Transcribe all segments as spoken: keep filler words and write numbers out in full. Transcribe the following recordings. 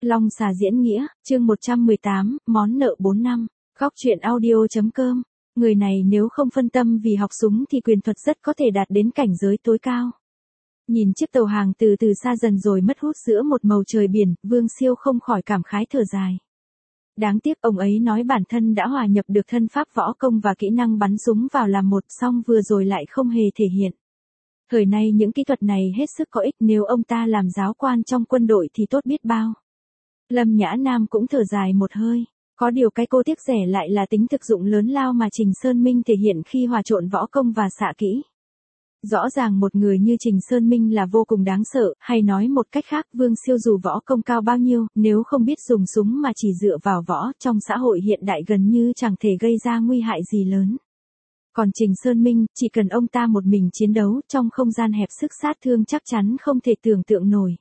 Long xà diễn nghĩa, chương một trăm mười tám, món nợ bốn năm. Góc truyện audio.com. Người này nếu không phân tâm vì học súng thì quyền thuật rất có thể đạt đến cảnh giới tối cao. Nhìn chiếc tàu hàng từ từ xa dần rồi mất hút giữa một màu trời biển, Vương Siêu không khỏi cảm khái thở dài. Đáng tiếc ông ấy nói bản thân đã hòa nhập được thân pháp võ công và kỹ năng bắn súng vào làm một, song vừa rồi lại không hề thể hiện. Thời nay những kỹ thuật này hết sức có ích, nếu ông ta làm giáo quan trong quân đội thì tốt biết bao. Lâm Nhã Nam cũng thở dài một hơi. Có điều cái cô tiếc rẻ lại là tính thực dụng lớn lao mà Trình Sơn Minh thể hiện khi hòa trộn võ công và xạ kỹ. Rõ ràng một người như Trình Sơn Minh là vô cùng đáng sợ, hay nói một cách khác, Vương Siêu dù võ công cao bao nhiêu, nếu không biết dùng súng mà chỉ dựa vào võ, trong xã hội hiện đại gần như chẳng thể gây ra nguy hại gì lớn. Còn Trình Sơn Minh, chỉ cần ông ta một mình chiến đấu trong không gian hẹp, sức sát thương chắc chắn không thể tưởng tượng nổi.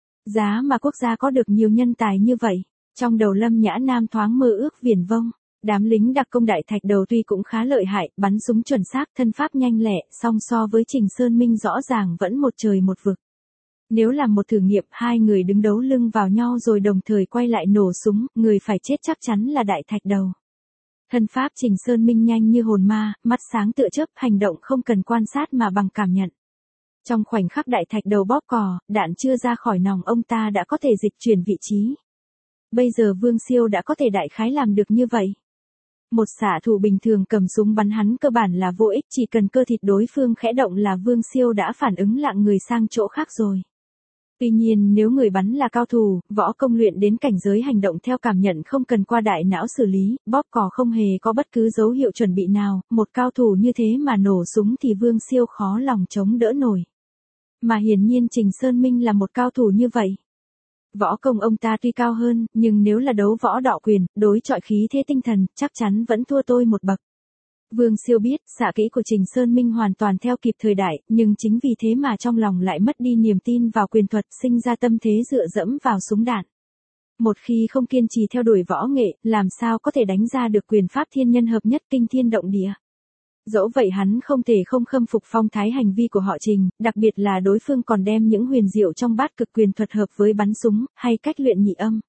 Giá mà quốc gia có được nhiều nhân tài như vậy. Trong đầu Lâm Nhã Nam thoáng mơ ước viển vông. Đám lính đặc công đại thạch đầu tuy cũng khá lợi hại, bắn súng chuẩn xác, thân pháp nhanh lẹ, song so với Trình Sơn Minh rõ ràng vẫn một trời một vực. Nếu làm một thử nghiệm, hai người đứng đấu lưng vào nhau rồi đồng thời quay lại nổ súng, người phải chết chắc chắn là đại thạch đầu. Thân pháp Trình Sơn Minh nhanh như hồn ma, mắt sáng tựa chớp, hành động không cần quan sát mà bằng cảm nhận. Trong khoảnh khắc đại thạch đầu bóp cò, đạn chưa ra khỏi nòng ông ta đã có thể dịch chuyển vị trí. Bây giờ Vương Siêu đã có thể đại khái làm được như vậy. Một xạ thủ bình thường cầm súng bắn hắn cơ bản là vô ích, chỉ cần cơ thịt đối phương khẽ động là Vương Siêu đã phản ứng lạng người sang chỗ khác rồi. Tuy nhiên nếu người bắn là cao thủ, võ công luyện đến cảnh giới hành động theo cảm nhận không cần qua đại não xử lý, bóp cò không hề có bất cứ dấu hiệu chuẩn bị nào, một cao thủ như thế mà nổ súng thì Vương Siêu khó lòng chống đỡ nổi. Mà hiển nhiên Trình Sơn Minh là một cao thủ như vậy. Võ công ông ta tuy cao hơn, nhưng nếu là đấu võ đọ quyền, đối chọi khí thế tinh thần, chắc chắn vẫn thua tôi một bậc. Vương Siêu biết, xạ kỹ của Trình Sơn Minh hoàn toàn theo kịp thời đại, nhưng chính vì thế mà trong lòng lại mất đi niềm tin vào quyền thuật, sinh ra tâm thế dựa dẫm vào súng đạn. Một khi không kiên trì theo đuổi võ nghệ, làm sao có thể đánh ra được quyền pháp thiên nhân hợp nhất kinh thiên động địa. Dẫu vậy hắn không thể không khâm phục phong thái hành vi của họ Trình, đặc biệt là đối phương còn đem những huyền diệu trong bát cực quyền thuật hợp với bắn súng, hay cách luyện nhị âm.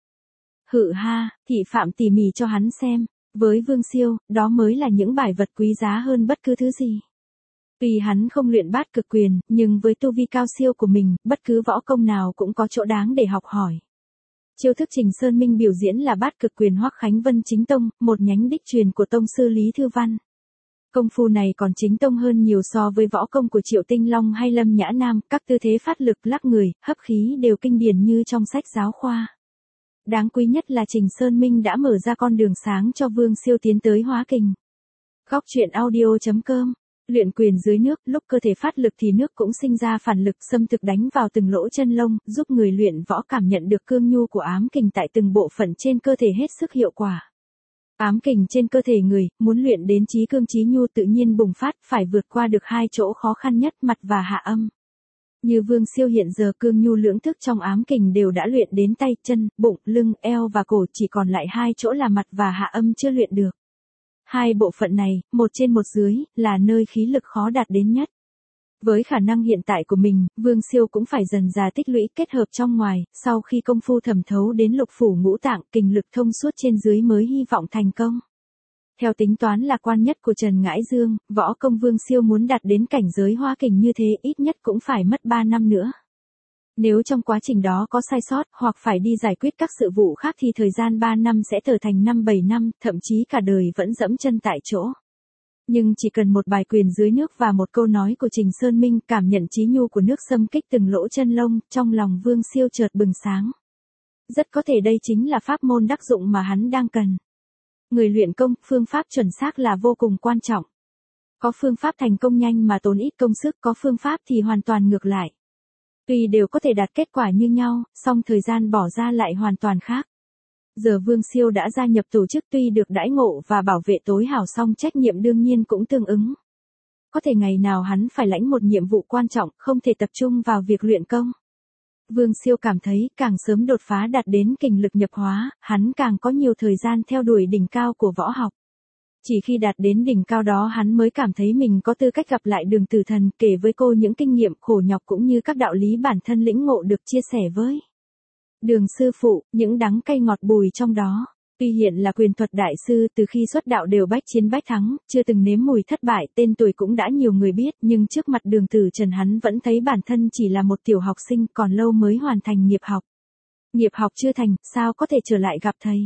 Hự ha, thị phạm tỉ mỉ cho hắn xem, với Vương Siêu, đó mới là những bài vật quý giá hơn bất cứ thứ gì. Tuy hắn không luyện bát cực quyền, nhưng với tu vi cao siêu của mình, bất cứ võ công nào cũng có chỗ đáng để học hỏi. Chiêu thức Trình Sơn Minh biểu diễn là bát cực quyền Hoắc Khánh Vân chính tông, một nhánh đích truyền của tông sư Lý Thư Văn. Công phu này còn chính tông hơn nhiều so với võ công của Triệu Tinh Long hay Lâm Nhã Nam, các tư thế phát lực, lắc người, hấp khí đều kinh điển như trong sách giáo khoa. Đáng quý nhất là Trình Sơn Minh đã mở ra con đường sáng cho Vương Siêu tiến tới hóa kình. Góc truyện audio.com. Luyện quyền dưới nước, lúc cơ thể phát lực thì nước cũng sinh ra phản lực xâm thực đánh vào từng lỗ chân lông, giúp người luyện võ cảm nhận được cương nhu của ám kình tại từng bộ phận trên cơ thể hết sức hiệu quả. Ám kình trên cơ thể người, muốn luyện đến chí cương chí nhu tự nhiên bùng phát, phải vượt qua được hai chỗ khó khăn nhất, mặt và hạ âm. Như Vương Siêu hiện giờ cương nhu lưỡng thức trong ám kình đều đã luyện đến tay, chân, bụng, lưng, eo và cổ, chỉ còn lại hai chỗ là mặt và hạ âm chưa luyện được. Hai bộ phận này, một trên một dưới, là nơi khí lực khó đạt đến nhất. Với khả năng hiện tại của mình, Vương Siêu cũng phải dần dà tích lũy kết hợp trong ngoài, sau khi công phu thẩm thấu đến lục phủ ngũ tạng, kình lực thông suốt trên dưới mới hy vọng thành công. Theo tính toán lạc quan nhất của Trần Ngãi Dương, võ công Vương Siêu muốn đạt đến cảnh giới hóa kình như thế ít nhất cũng phải mất ba năm nữa. Nếu trong quá trình đó có sai sót, hoặc phải đi giải quyết các sự vụ khác thì thời gian ba năm sẽ trở thành năm bảy năm, thậm chí cả đời vẫn dẫm chân tại chỗ. Nhưng chỉ cần một bài quyền dưới nước và một câu nói của Trình Sơn Minh, cảm nhận chí nhu của nước xâm kích từng lỗ chân lông, trong lòng Vương Siêu chợt bừng sáng. Rất có thể đây chính là pháp môn đắc dụng mà hắn đang cần. Người luyện công, phương pháp chuẩn xác là vô cùng quan trọng. Có phương pháp thành công nhanh mà tốn ít công sức, có phương pháp thì hoàn toàn ngược lại. Tuy đều có thể đạt kết quả như nhau, song thời gian bỏ ra lại hoàn toàn khác. Giờ Vương Siêu đã gia nhập tổ chức, tuy được đãi ngộ và bảo vệ tối hảo, song trách nhiệm đương nhiên cũng tương ứng. Có thể ngày nào hắn phải lãnh một nhiệm vụ quan trọng, không thể tập trung vào việc luyện công. Vương Siêu cảm thấy càng sớm đột phá đạt đến kình lực nhập hóa, hắn càng có nhiều thời gian theo đuổi đỉnh cao của võ học. Chỉ khi đạt đến đỉnh cao đó hắn mới cảm thấy mình có tư cách gặp lại Đường Tử Thần, kể với cô những kinh nghiệm khổ nhọc cũng như các đạo lý bản thân lĩnh ngộ được chia sẻ với. Đường sư phụ, những đắng cay ngọt bùi trong đó. Tuy hiện là quyền thuật đại sư, từ khi xuất đạo đều bách chiến bách thắng, chưa từng nếm mùi thất bại, tên tuổi cũng đã nhiều người biết, nhưng trước mặt Đường Tử Trần hắn vẫn thấy bản thân chỉ là một tiểu học sinh, còn lâu mới hoàn thành nghiệp học. Nghiệp học chưa thành, sao có thể trở lại gặp thầy?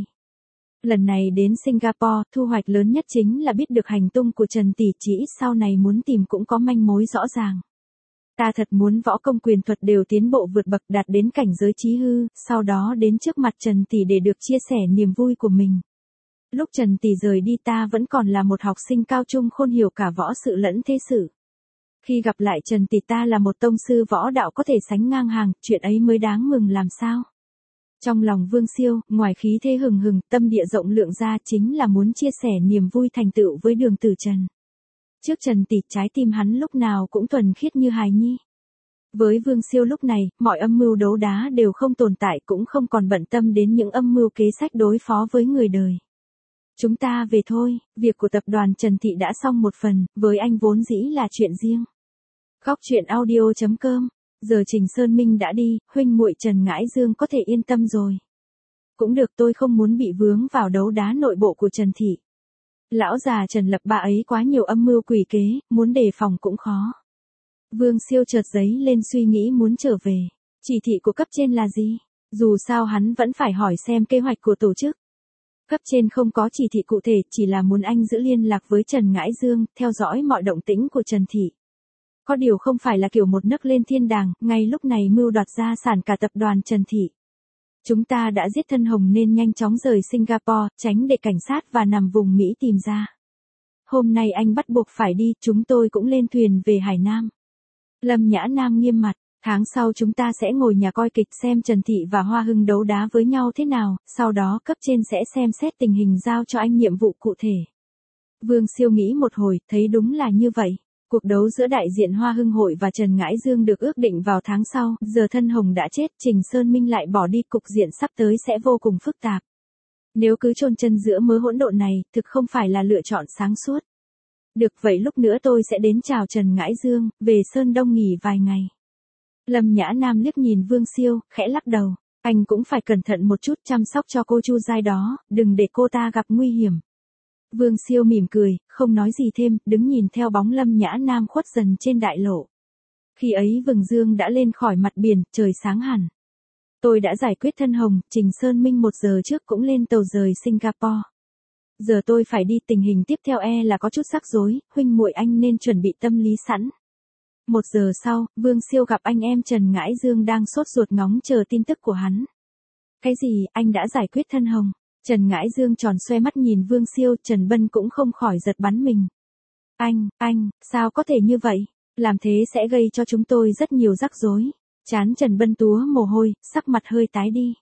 Lần này đến Singapore, thu hoạch lớn nhất chính là biết được hành tung của Trần tỷ, chỉ ít sau này muốn tìm cũng có manh mối rõ ràng. Ta thật muốn võ công quyền thuật đều tiến bộ vượt bậc, đạt đến cảnh giới chí hư, sau đó đến trước mặt Trần tỷ để được chia sẻ niềm vui của mình. Lúc Trần tỷ rời đi ta vẫn còn là một học sinh cao trung khôn hiểu cả võ sự lẫn thế sự. Khi gặp lại Trần tỷ ta là một tông sư võ đạo có thể sánh ngang hàng, chuyện ấy mới đáng mừng làm sao. Trong lòng Vương Siêu, ngoài khí thế hừng hừng, tâm địa rộng lượng ra chính là muốn chia sẻ niềm vui thành tựu với Đường Tử Trần. Trước Trần tỷ, trái tim hắn lúc nào cũng thuần khiết như hài nhi. Với Vương Siêu lúc này, mọi âm mưu đấu đá đều không tồn tại, cũng không còn bận tâm đến những âm mưu kế sách đối phó với người đời. Chúng ta về thôi, việc của tập đoàn Trần Thị đã xong một phần, với anh vốn dĩ là chuyện riêng. Góc truyện audio chấm com. Giờ Trình Sơn Minh đã đi, huynh muội Trần Ngãi Dương có thể yên tâm rồi. Cũng được, tôi không muốn bị vướng vào đấu đá nội bộ của Trần Thị. Lão già Trần Lập ba ấy quá nhiều âm mưu quỷ kế, muốn đề phòng cũng khó. Vương Siêu chợt giấy lên suy nghĩ muốn trở về. Chỉ thị của cấp trên là gì? Dù sao hắn vẫn phải hỏi xem kế hoạch của tổ chức. Cấp trên không có chỉ thị cụ thể, chỉ là muốn anh giữ liên lạc với Trần Ngãi Dương, theo dõi mọi động tĩnh của Trần Thị. Có điều không phải là kiểu một nấc lên thiên đàng, ngay lúc này mưu đoạt gia sản cả tập đoàn Trần Thị. Chúng ta đã giết Thân Hồng nên nhanh chóng rời Singapore, tránh để cảnh sát và nằm vùng Mỹ tìm ra. Hôm nay anh bắt buộc phải đi, chúng tôi cũng lên thuyền về Hải Nam. Lâm Nhã Nam nghiêm mặt, tháng sau chúng ta sẽ ngồi nhà coi kịch xem Trần Thị và Hoa Hưng đấu đá với nhau thế nào, sau đó cấp trên sẽ xem xét tình hình giao cho anh nhiệm vụ cụ thể. Vương Siêu nghĩ một hồi, thấy đúng là như vậy. Cuộc đấu giữa đại diện Hoa Hưng Hội và Trần Ngãi Dương được ước định vào tháng sau, giờ Thân Hồng đã chết, Trình Sơn Minh lại bỏ đi, cục diện sắp tới sẽ vô cùng phức tạp. Nếu cứ chôn chân giữa mớ hỗn độn này, thực không phải là lựa chọn sáng suốt. Được, vậy lúc nữa tôi sẽ đến chào Trần Ngãi Dương, về Sơn Đông nghỉ vài ngày. Lâm Nhã Nam liếc nhìn Vương Siêu, khẽ lắc đầu, anh cũng phải cẩn thận một chút, chăm sóc cho cô Chu Giai đó, đừng để cô ta gặp nguy hiểm. Vương Siêu mỉm cười, không nói gì thêm, đứng nhìn theo bóng Lâm Nhã Nam khuất dần trên đại lộ. Khi ấy vầng dương đã lên khỏi mặt biển, trời sáng hẳn. Tôi đã giải quyết Thân Hồng, Trình Sơn Minh một giờ trước cũng lên tàu rời Singapore. Giờ tôi phải đi, tình hình tiếp theo e là có chút rắc rối, huynh muội anh nên chuẩn bị tâm lý sẵn. Một giờ sau, Vương Siêu gặp anh em Trần Ngãi Dương đang sốt ruột ngóng chờ tin tức của hắn. Cái gì, anh đã giải quyết Thân Hồng? Trần Ngãi Dương tròn xoe mắt nhìn Vương Siêu, Trần Bân cũng không khỏi giật bắn mình. Anh, anh, sao có thể như vậy? Làm thế sẽ gây cho chúng tôi rất nhiều rắc rối. Chán Trần Bân túa mồ hôi, sắc mặt hơi tái đi.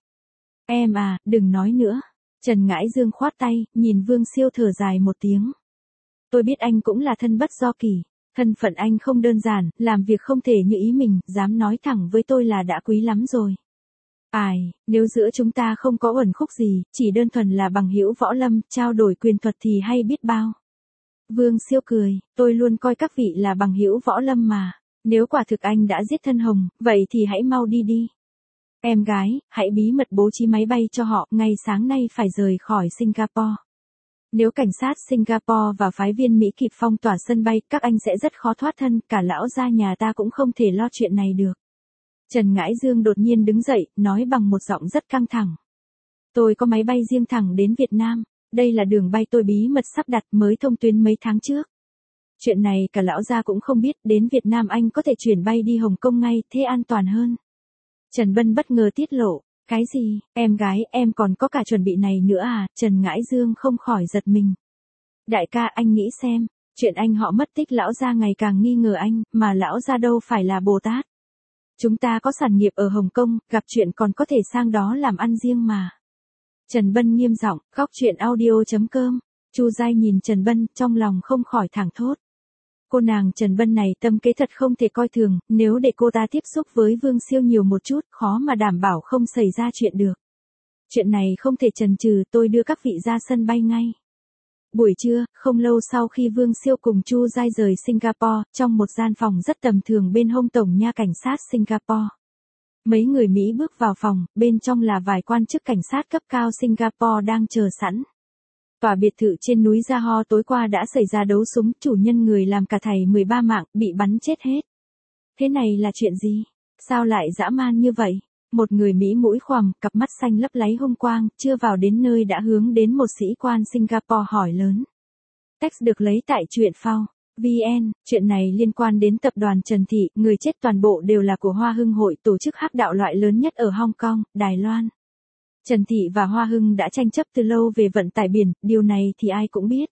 Em à, đừng nói nữa. Trần Ngãi Dương khoát tay, nhìn Vương Siêu thở dài một tiếng. Tôi biết anh cũng là thân bất do kỳ. Thân phận anh không đơn giản, làm việc không thể như ý mình, dám nói thẳng với tôi là đã quý lắm rồi. Ai, nếu giữa chúng ta không có uẩn khúc gì, chỉ đơn thuần là bằng hữu võ lâm, trao đổi quyền thuật thì hay biết bao. Vương Siêu cười, tôi luôn coi các vị là bằng hữu võ lâm mà. Nếu quả thực anh đã giết Thân Hồng, vậy thì hãy mau đi đi. Em gái, hãy bí mật bố trí máy bay cho họ, ngay sáng nay phải rời khỏi Singapore. Nếu cảnh sát Singapore và phái viên Mỹ kịp phong tỏa sân bay, các anh sẽ rất khó thoát thân, cả lão gia nhà ta cũng không thể lo chuyện này được. Trần Ngãi Dương đột nhiên đứng dậy, nói bằng một giọng rất căng thẳng. Tôi có máy bay riêng thẳng đến Việt Nam, đây là đường bay tôi bí mật sắp đặt mới thông tuyến mấy tháng trước. Chuyện này cả lão gia cũng không biết, đến Việt Nam anh có thể chuyển bay đi Hồng Kông ngay, thế an toàn hơn. Trần Bân bất ngờ tiết lộ, cái gì, em gái, em còn có cả chuẩn bị này nữa à, Trần Ngãi Dương không khỏi giật mình. Đại ca, anh nghĩ xem, chuyện anh họ mất tích lão gia ngày càng nghi ngờ anh, mà lão gia đâu phải là Bồ Tát. Chúng ta có sản nghiệp ở Hồng Kông, gặp chuyện còn có thể sang đó làm ăn riêng mà. Trần Bân nghiêm giọng, góc truyện audio chấm com. Chu Giai nhìn Trần Bân, trong lòng không khỏi thảng thốt. Cô nàng Trần Bân này tâm kế thật không thể coi thường, nếu để cô ta tiếp xúc với Vương Siêu nhiều một chút, khó mà đảm bảo không xảy ra chuyện được. Chuyện này không thể chần chừ, tôi đưa các vị ra sân bay ngay. Buổi trưa, không lâu sau khi Vương Siêu cùng Chu Giai rời Singapore, trong một gian phòng rất tầm thường bên hông tổng nha cảnh sát Singapore. Mấy người Mỹ bước vào phòng, bên trong là vài quan chức cảnh sát cấp cao Singapore đang chờ sẵn. Tòa biệt thự trên núi Johor tối qua đã xảy ra đấu súng, chủ nhân người làm cả thảy mười ba mạng, bị bắn chết hết. Thế này là chuyện gì? Sao lại dã man như vậy? Một người Mỹ mũi khoằm, cặp mắt xanh lấp láy hung quang, chưa vào đến nơi đã hướng đến một sĩ quan Singapore hỏi lớn. Text được lấy tại truyện phao. vê en, chuyện này liên quan đến tập đoàn Trần Thị, người chết toàn bộ đều là của Hoa Hưng Hội, tổ chức hắc đạo loại lớn nhất ở Hong Kong, Đài Loan. Trần Thị và Hoa Hưng đã tranh chấp từ lâu về vận tải biển, điều này thì ai cũng biết.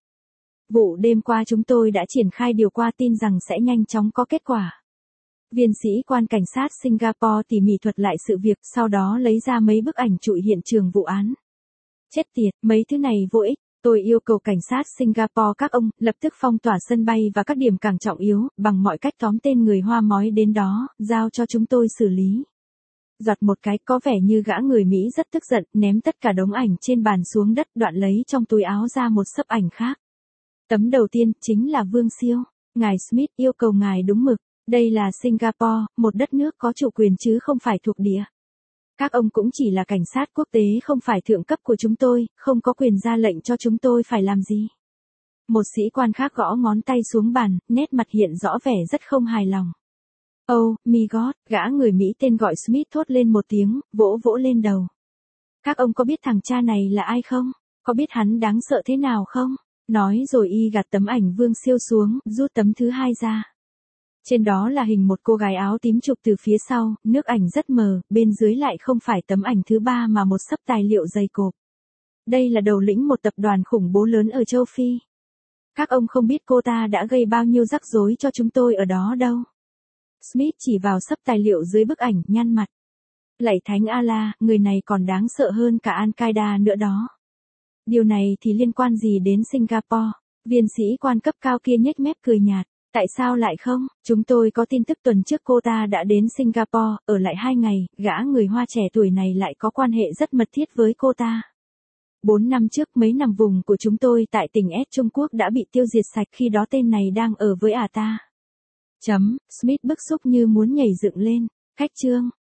Vụ đêm qua chúng tôi đã triển khai điều qua tin rằng sẽ nhanh chóng có kết quả. Viên sĩ quan cảnh sát Singapore tỉ mỉ thuật lại sự việc, sau đó lấy ra mấy bức ảnh chụp hiện trường vụ án. Chết tiệt, mấy thứ này vô ích. Tôi yêu cầu cảnh sát Singapore các ông, lập tức phong tỏa sân bay và các điểm càng trọng yếu, bằng mọi cách tóm tên người Hoa mói đến đó, giao cho chúng tôi xử lý. Giọt một cái, có vẻ như gã người Mỹ rất tức giận, ném tất cả đống ảnh trên bàn xuống đất, đoạn lấy trong túi áo ra một xấp ảnh khác. Tấm đầu tiên, chính là Vương Siêu. Ngài Smith yêu cầu ngài đúng mực. Đây là Singapore, một đất nước có chủ quyền chứ không phải thuộc địa. Các ông cũng chỉ là cảnh sát quốc tế không phải thượng cấp của chúng tôi, không có quyền ra lệnh cho chúng tôi phải làm gì. Một sĩ quan khác gõ ngón tay xuống bàn, nét mặt hiện rõ vẻ rất không hài lòng. Oh, my God, gã người Mỹ tên gọi Smith thốt lên một tiếng, vỗ vỗ lên đầu. Các ông có biết thằng cha này là ai không? Có biết hắn đáng sợ thế nào không? Nói rồi y gạt tấm ảnh Vương Siêu xuống, rút tấm thứ hai ra. Trên đó là hình một cô gái áo tím chụp từ phía sau, nước ảnh rất mờ, bên dưới lại không phải tấm ảnh thứ ba mà một xấp tài liệu dày cộp. Đây là đầu lĩnh một tập đoàn khủng bố lớn ở châu Phi. Các ông không biết cô ta đã gây bao nhiêu rắc rối cho chúng tôi ở đó đâu. Smith chỉ vào xấp tài liệu dưới bức ảnh, nhăn mặt. Lạy thánh Allah, người này còn đáng sợ hơn cả Al-Qaeda nữa đó. Điều này thì liên quan gì đến Singapore? Viên sĩ quan cấp cao kia nhếch mép cười nhạt. Tại sao lại không? Chúng tôi có tin tức tuần trước cô ta đã đến Singapore, ở lại hai ngày, gã người Hoa trẻ tuổi này lại có quan hệ rất mật thiết với cô ta. Bốn năm trước mấy nằm vùng của chúng tôi tại tỉnh S Trung Quốc đã bị tiêu diệt sạch khi đó tên này đang ở với ả ta. Chấm, Smith bức xúc như muốn nhảy dựng lên. Cách chương.